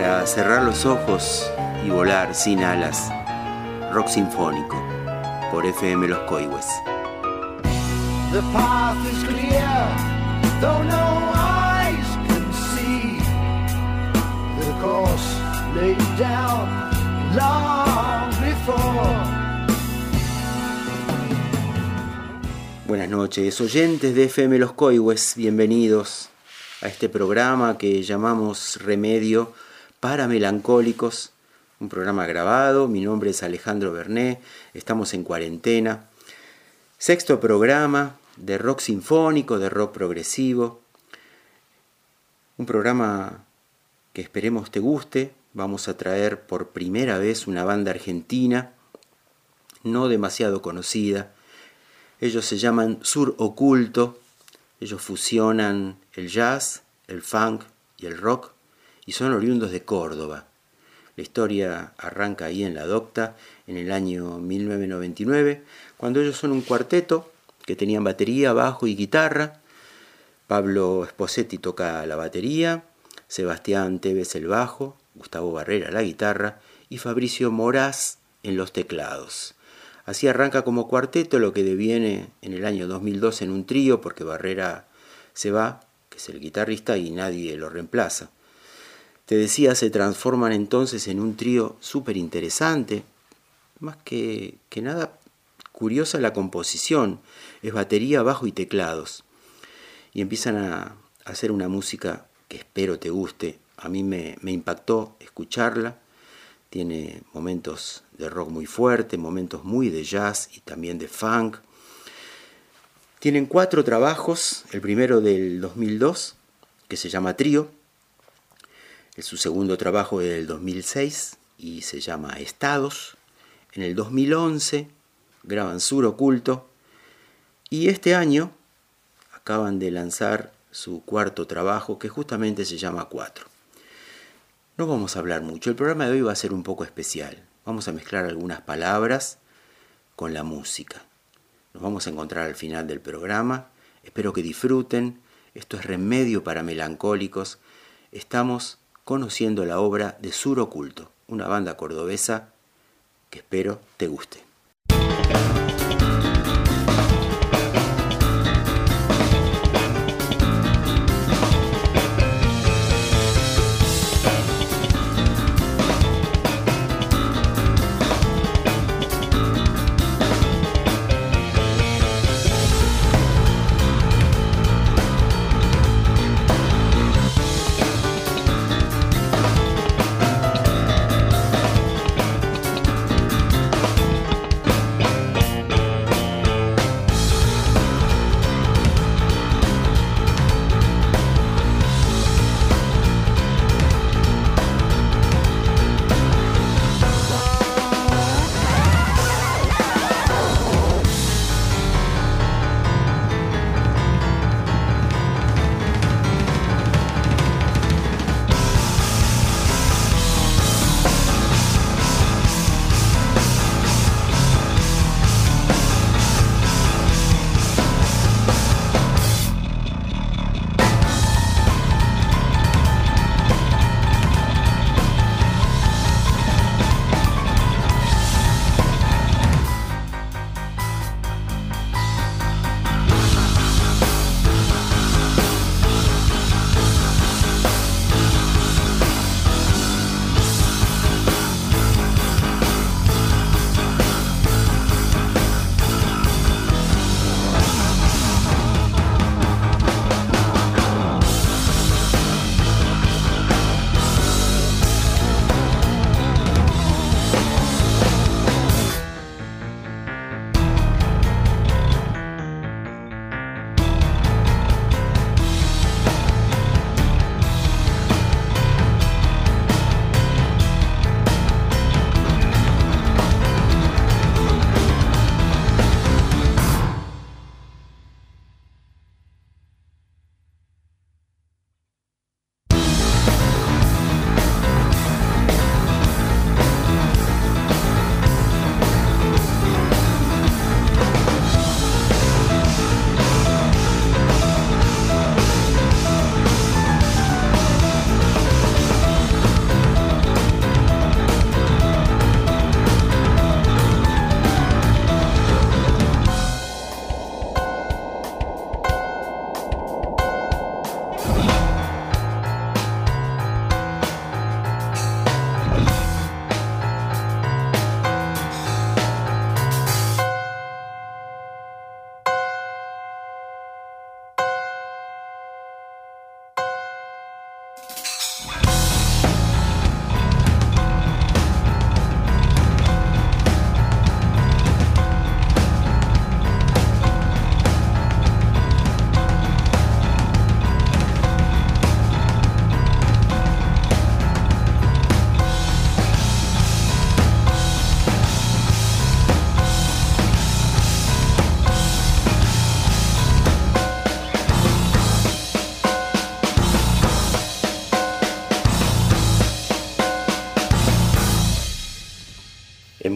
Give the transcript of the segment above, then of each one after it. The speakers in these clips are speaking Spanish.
para cerrar los ojos y volar sin alas. Rock sinfónico por FM Los Coihues. The path is clear, though no eyes can see. The course laid down long before. Buenas noches, oyentes de FM Los Coihues, bienvenidos a este programa que llamamos Remedio para Melancólicos, un programa grabado. Mi nombre es Alejandro Berné, estamos en cuarentena. Sexto programa de rock sinfónico, de rock progresivo. Un programa que esperemos te guste. Vamos a traer por primera vez una banda argentina, no demasiado conocida. Ellos se llaman Sur Oculto. Ellos fusionan el jazz, el funk y el rock y son oriundos de Córdoba. La historia arranca ahí en La Docta en el año 1999, cuando ellos son un cuarteto que tenían batería, bajo y guitarra. Pablo Esposetti toca la batería, Sebastián Tevez el bajo, Gustavo Barrera la guitarra y Fabricio Moraz en los teclados. Así arranca como cuarteto, lo que deviene en el año 2002 en un trío, porque Barrera se va, que es el guitarrista, y nadie lo reemplaza. Te decía, se transforman entonces en un trío súper interesante. Más que nada curiosa la composición. Es batería, bajo y teclados. Y empiezan a hacer una música que espero te guste. A mí me impactó escucharla. Tiene momentos de rock muy fuerte, momentos muy de jazz y también de funk. Tienen 4 trabajos, el primero del 2002, que se llama Trío. Su segundo trabajo es del 2006 y se llama Estados. En el 2011 graban Sur Oculto. Y este año acaban de lanzar su cuarto trabajo, que justamente se llama 4. No vamos a hablar mucho, el programa de hoy va a ser un poco especial. Vamos a mezclar algunas palabras con la música. Nos vamos a encontrar al final del programa. Espero que disfruten. Esto es Remedio para Melancólicos. Estamos conociendo la obra de Sur Oculto, una banda cordobesa que espero te guste.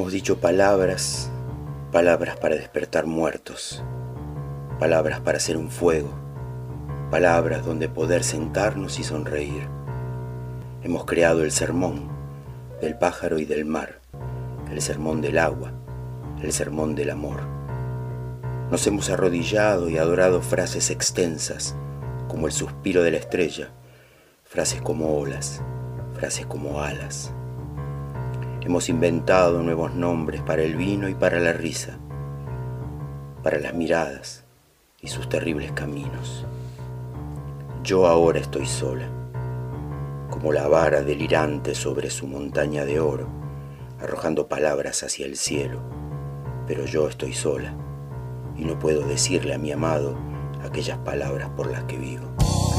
Hemos dicho palabras, palabras para despertar muertos, palabras para hacer un fuego, palabras donde poder sentarnos y sonreír. Hemos creado el sermón del pájaro y del mar, el sermón del agua, el sermón del amor. Nos hemos arrodillado y adorado frases extensas, como el suspiro de la estrella, frases como olas, frases como alas. Hemos inventado nuevos nombres para el vino y para la risa, para las miradas y sus terribles caminos. Yo ahora estoy sola, como la vara delirante sobre su montaña de oro, arrojando palabras hacia el cielo, pero yo estoy sola y no puedo decirle a mi amado aquellas palabras por las que vivo.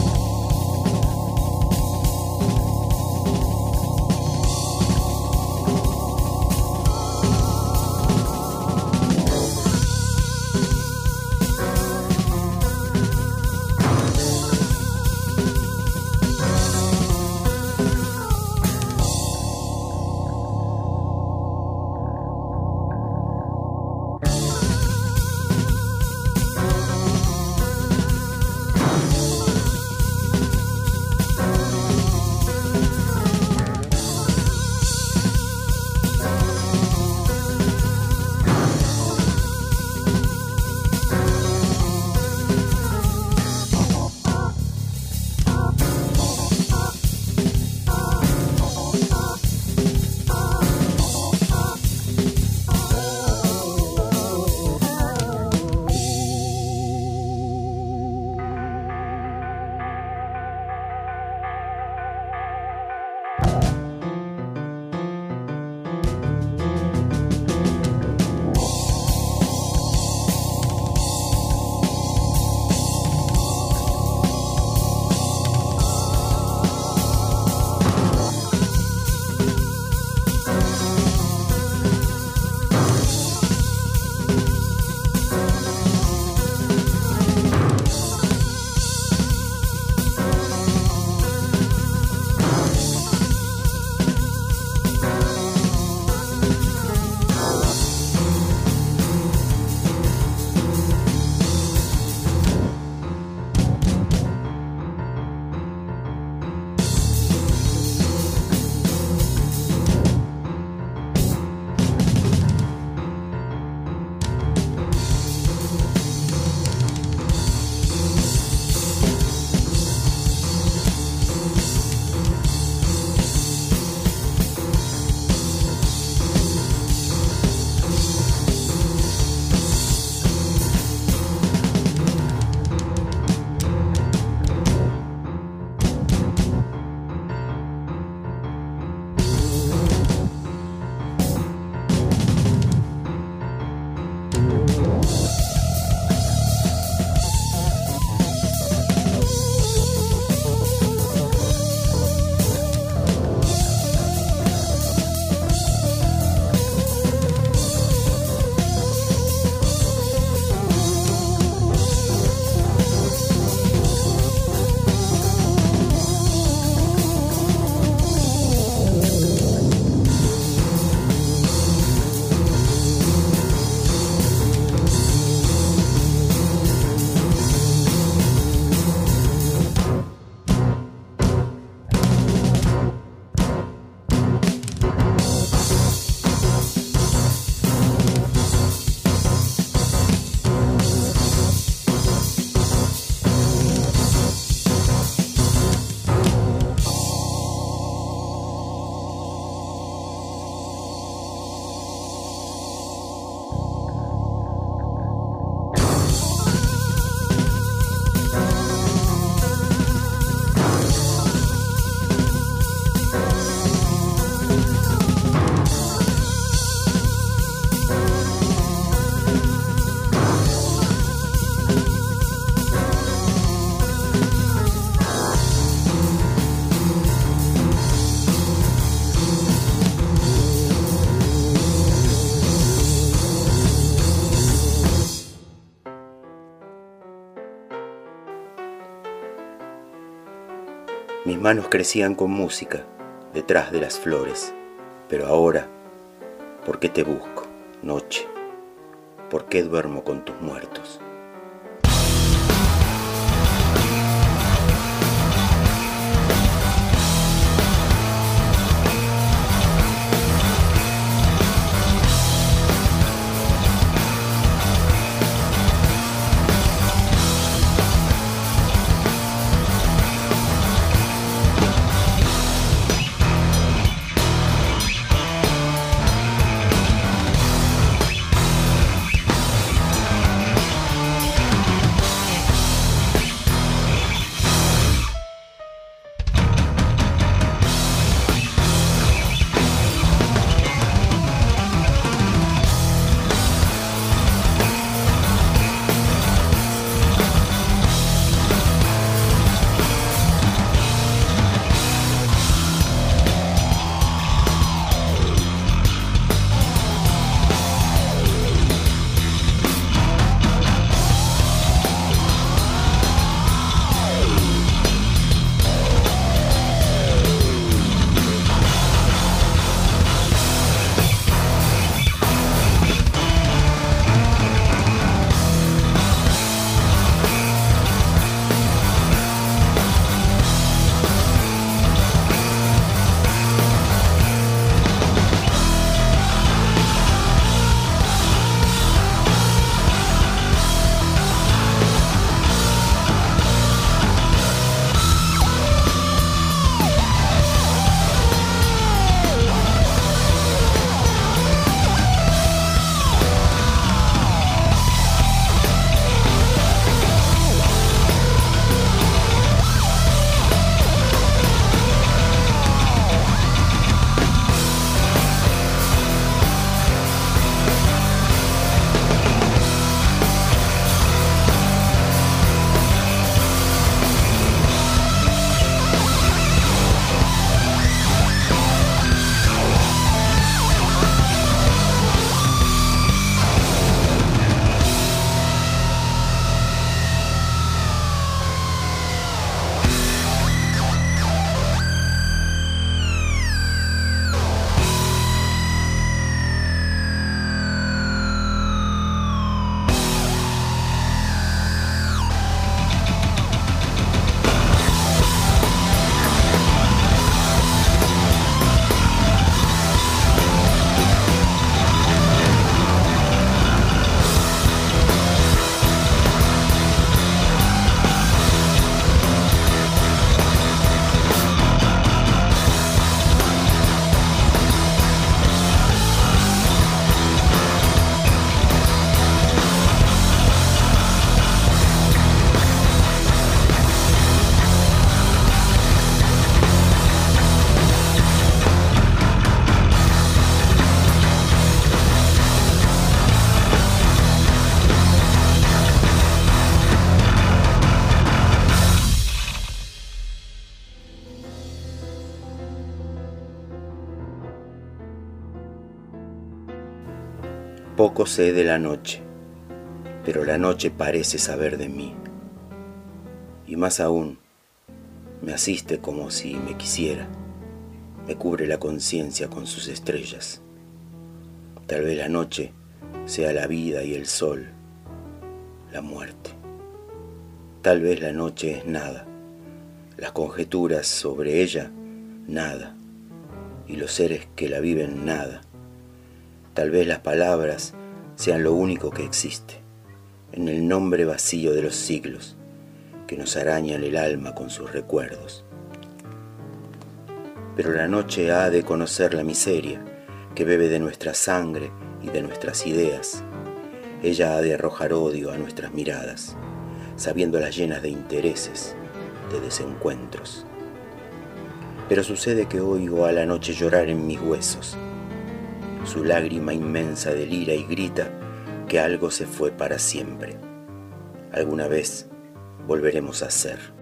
Mis manos crecían con música detrás de las flores, pero ahora ¿Por qué te busco, noche? ¿Por qué duermo con tus muertos? Poco sé de la noche, pero la noche parece saber de mí. Y más aún, me asiste como si me quisiera, me cubre la conciencia con sus estrellas. Tal vez la noche sea la vida y el sol, la muerte. Tal vez la noche es nada, las conjeturas sobre ella, nada, y los seres que la viven, nada. Tal vez las palabras sean lo único que existe, en el nombre vacío de los siglos, que nos arañan el alma con sus recuerdos. Pero la noche ha de conocer la miseria que bebe de nuestra sangre y de nuestras ideas. Ella ha de arrojar odio a nuestras miradas, sabiéndolas llenas de intereses, de desencuentros. Pero sucede que oigo a la noche llorar en mis huesos. Su lágrima inmensa delira y grita que algo se fue para siempre. Alguna vez volveremos a ser.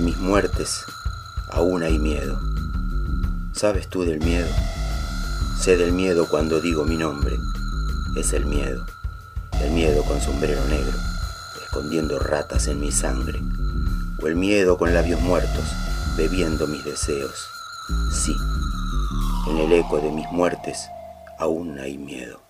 mis muertes aún hay miedo. ¿Sabes tú del miedo? Sé del miedo cuando digo mi nombre. Es el miedo con sombrero negro, escondiendo ratas en mi sangre. O el miedo con labios muertos, bebiendo mis deseos. Sí, en el eco de mis muertes aún hay miedo.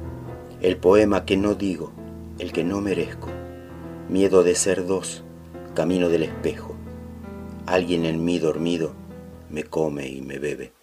El poema que no digo, el que no merezco, miedo de ser dos, camino del espejo. Alguien en mí dormido me come y me bebe.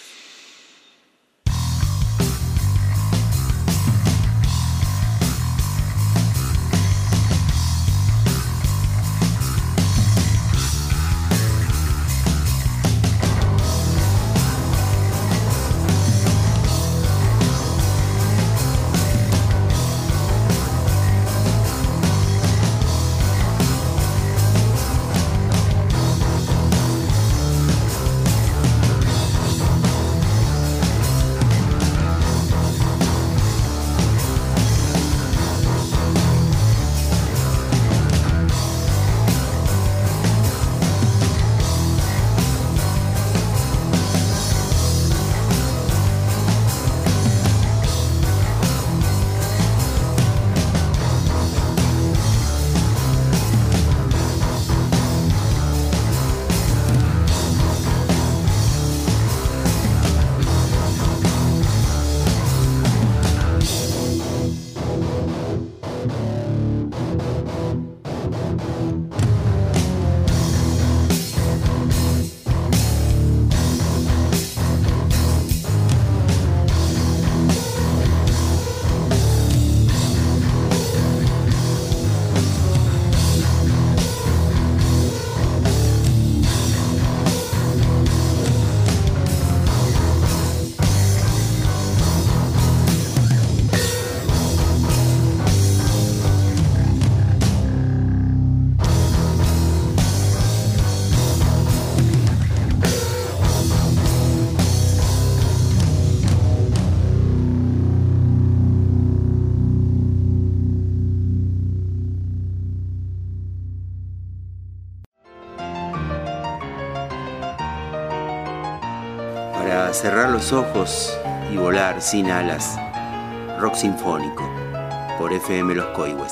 Para cerrar los ojos y volar sin alas, rock sinfónico por FM Los Coihues.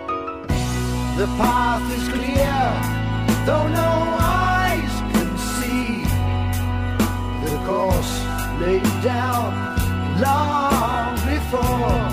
The path is clear, though no eyes can see. The course laid down long before.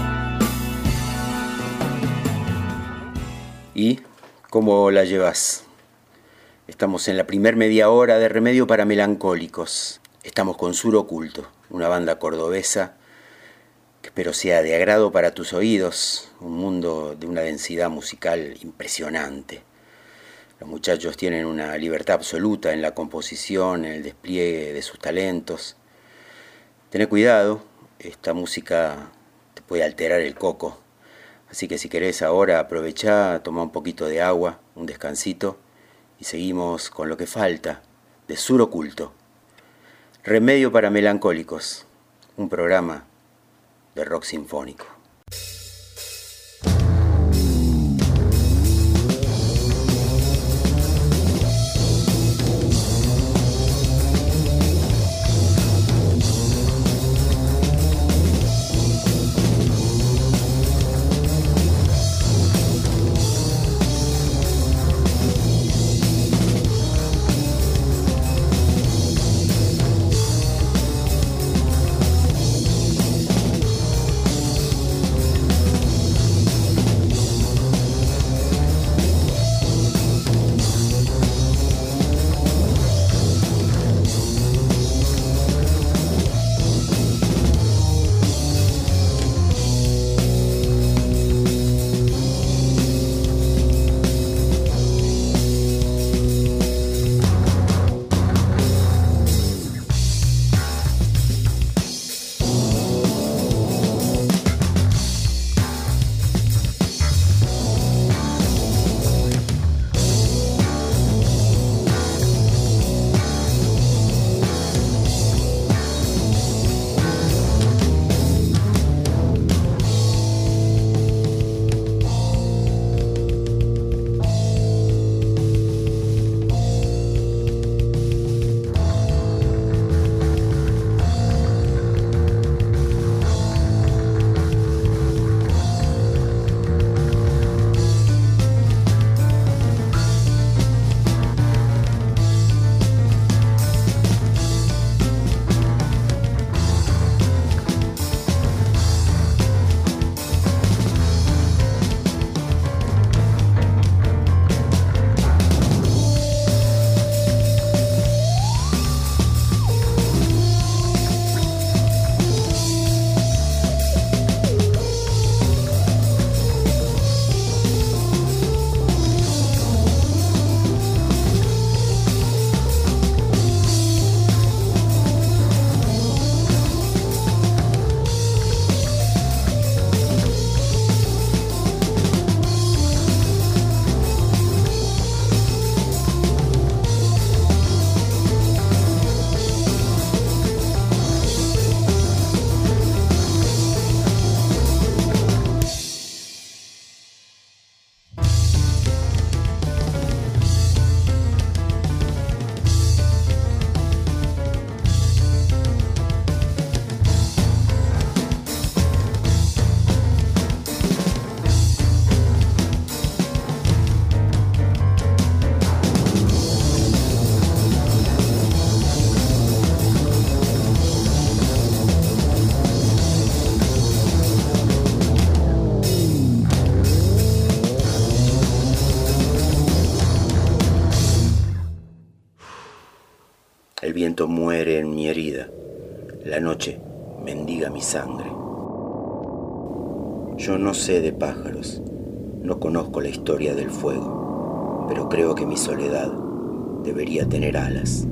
¿Y cómo la llevas? Estamos en la primer media hora de Remedio para Melancólicos. Estamos con Sur Oculto, una banda cordobesa que espero sea de agrado para tus oídos, un mundo de una densidad musical impresionante. Los muchachos tienen una libertad absoluta en la composición, en el despliegue de sus talentos. Tené cuidado, esta música te puede alterar el coco, así que si querés ahora aprovechá, toma un poquito de agua, un descansito, y seguimos con lo que falta de Sur Oculto. Remedio para Melancólicos, un programa de rock sinfónico. El viento muere en mi herida. La noche mendiga mi sangre. Yo no sé de pájaros, no conozco la historia del fuego, pero creo que mi soledad debería tener alas.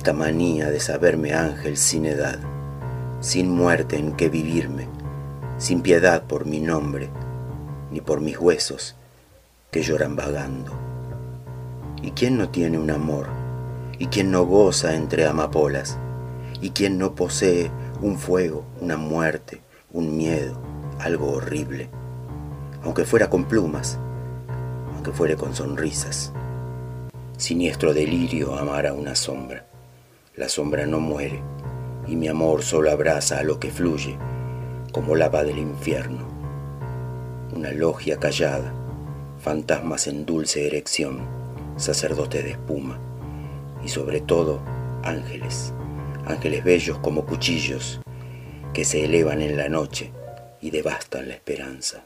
esta manía de saberme ángel sin edad, sin muerte en que vivirme, sin piedad por mi nombre, ni por mis huesos que lloran vagando. ¿Y quién no tiene un amor? ¿Y quién no goza entre amapolas? ¿Y quién no posee un fuego, una muerte, un miedo, algo horrible? Aunque fuera con plumas, aunque fuere con sonrisas. Siniestro delirio amar a una sombra. La sombra no muere, y mi amor solo abraza a lo que fluye, como lava del infierno. Una logia callada, fantasmas en dulce erección, sacerdotes de espuma, y sobre todo ángeles, ángeles bellos como cuchillos, que se elevan en la noche y devastan la esperanza.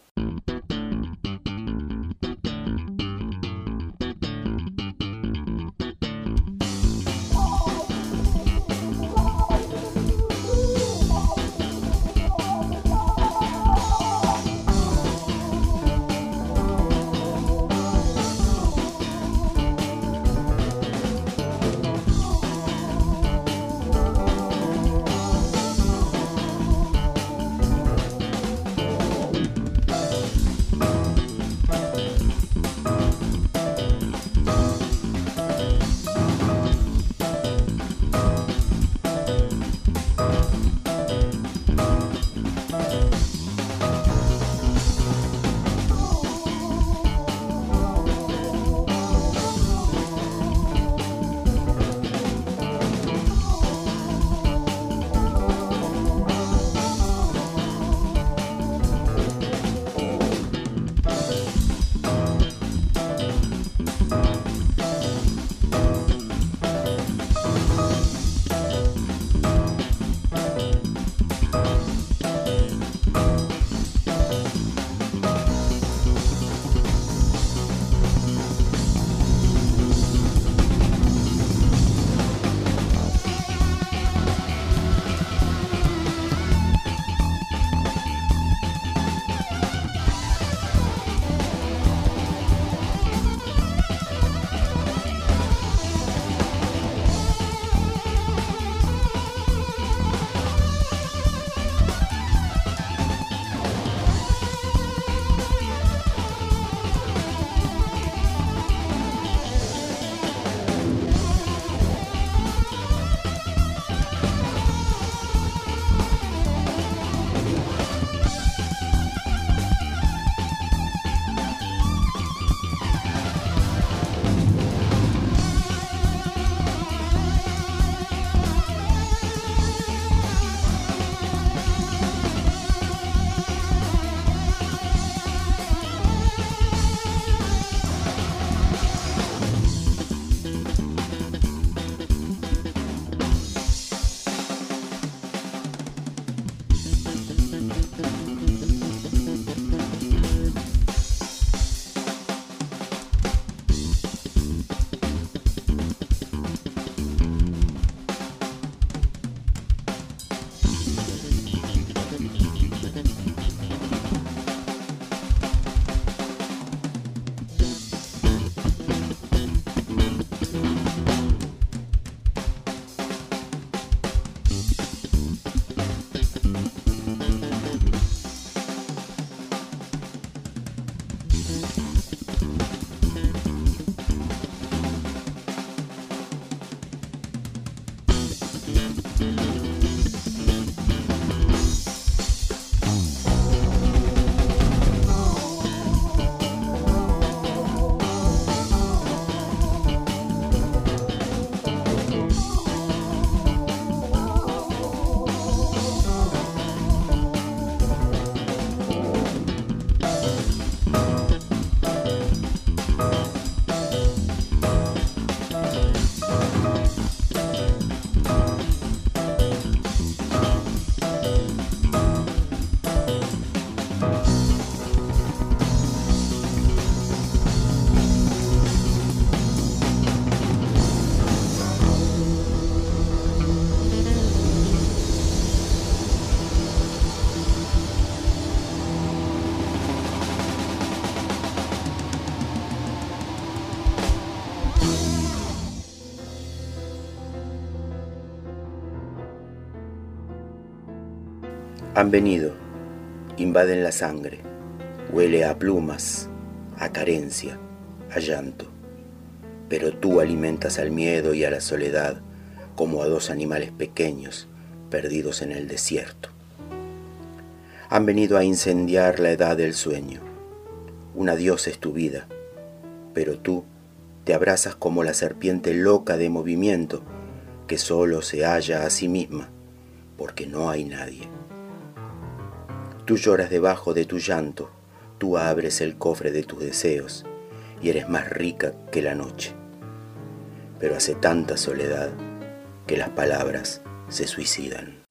Han venido, invaden la sangre, huele a plumas, a carencia, a llanto. Pero tú alimentas al miedo y a la soledad como a dos animales pequeños perdidos en el desierto. Han venido a incendiar la edad del sueño. Un adiós es tu vida, pero tú te abrazas como la serpiente loca de movimiento que solo se halla a sí misma porque no hay nadie. Tú lloras debajo de tu llanto, tú abres el cofre de tus deseos y eres más rica que la noche. Pero hace tanta soledad que las palabras se suicidan.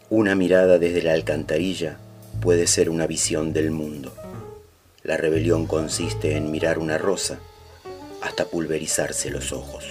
Una mirada desde la alcantarilla puede ser una visión del mundo. La rebelión consiste en mirar una rosa hasta pulverizarse los ojos.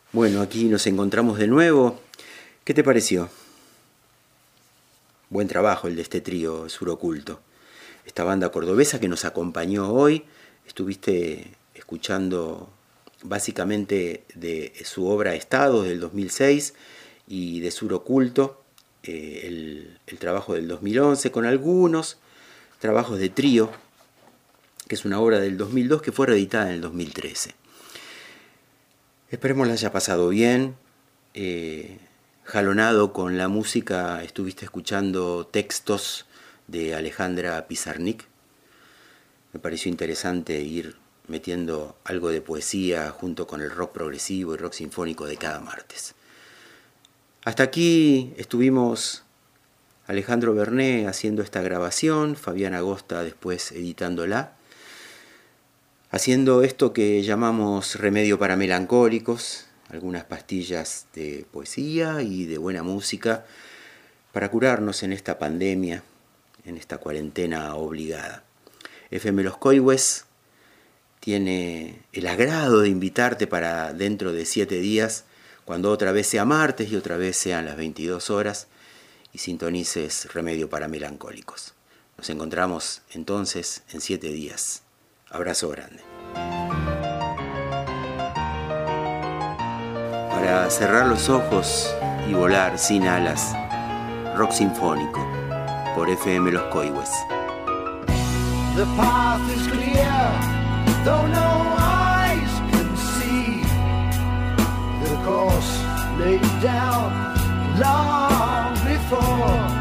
Bueno, aquí nos encontramos de nuevo. ¿Qué te pareció? Buen trabajo el de este trío Suroculto. Esta banda cordobesa que nos acompañó hoy. Estuviste escuchando básicamente de su obra Estado del 2006 y de Suroculto, el trabajo del 2011, con algunos trabajos de trío, que es una obra del 2002 que fue reeditada en el 2013. Esperemos la haya pasado bien. Jalonado con la música, estuviste escuchando textos de Alejandra Pizarnik. Me pareció interesante ir metiendo algo de poesía junto con el rock progresivo y rock sinfónico de cada martes. Hasta aquí estuvimos Alejandro Berné haciendo esta grabación, Fabián Agosta después editándola, haciendo esto que llamamos remedio para melancólicos, algunas pastillas de poesía y de buena música para curarnos en esta pandemia, en esta cuarentena obligada. FM Los Coihues tiene el agrado de invitarte para dentro de 7 días, cuando otra vez sea martes y otra vez sean las 22 horas, y sintonices Remedio para Melancólicos. Nos encontramos entonces en 7 días. Abrazo grande. Para cerrar los ojos y volar sin alas, rock sinfónico por FM Los Coihues. The path is clear, though no eyes can see. The course laid down long before.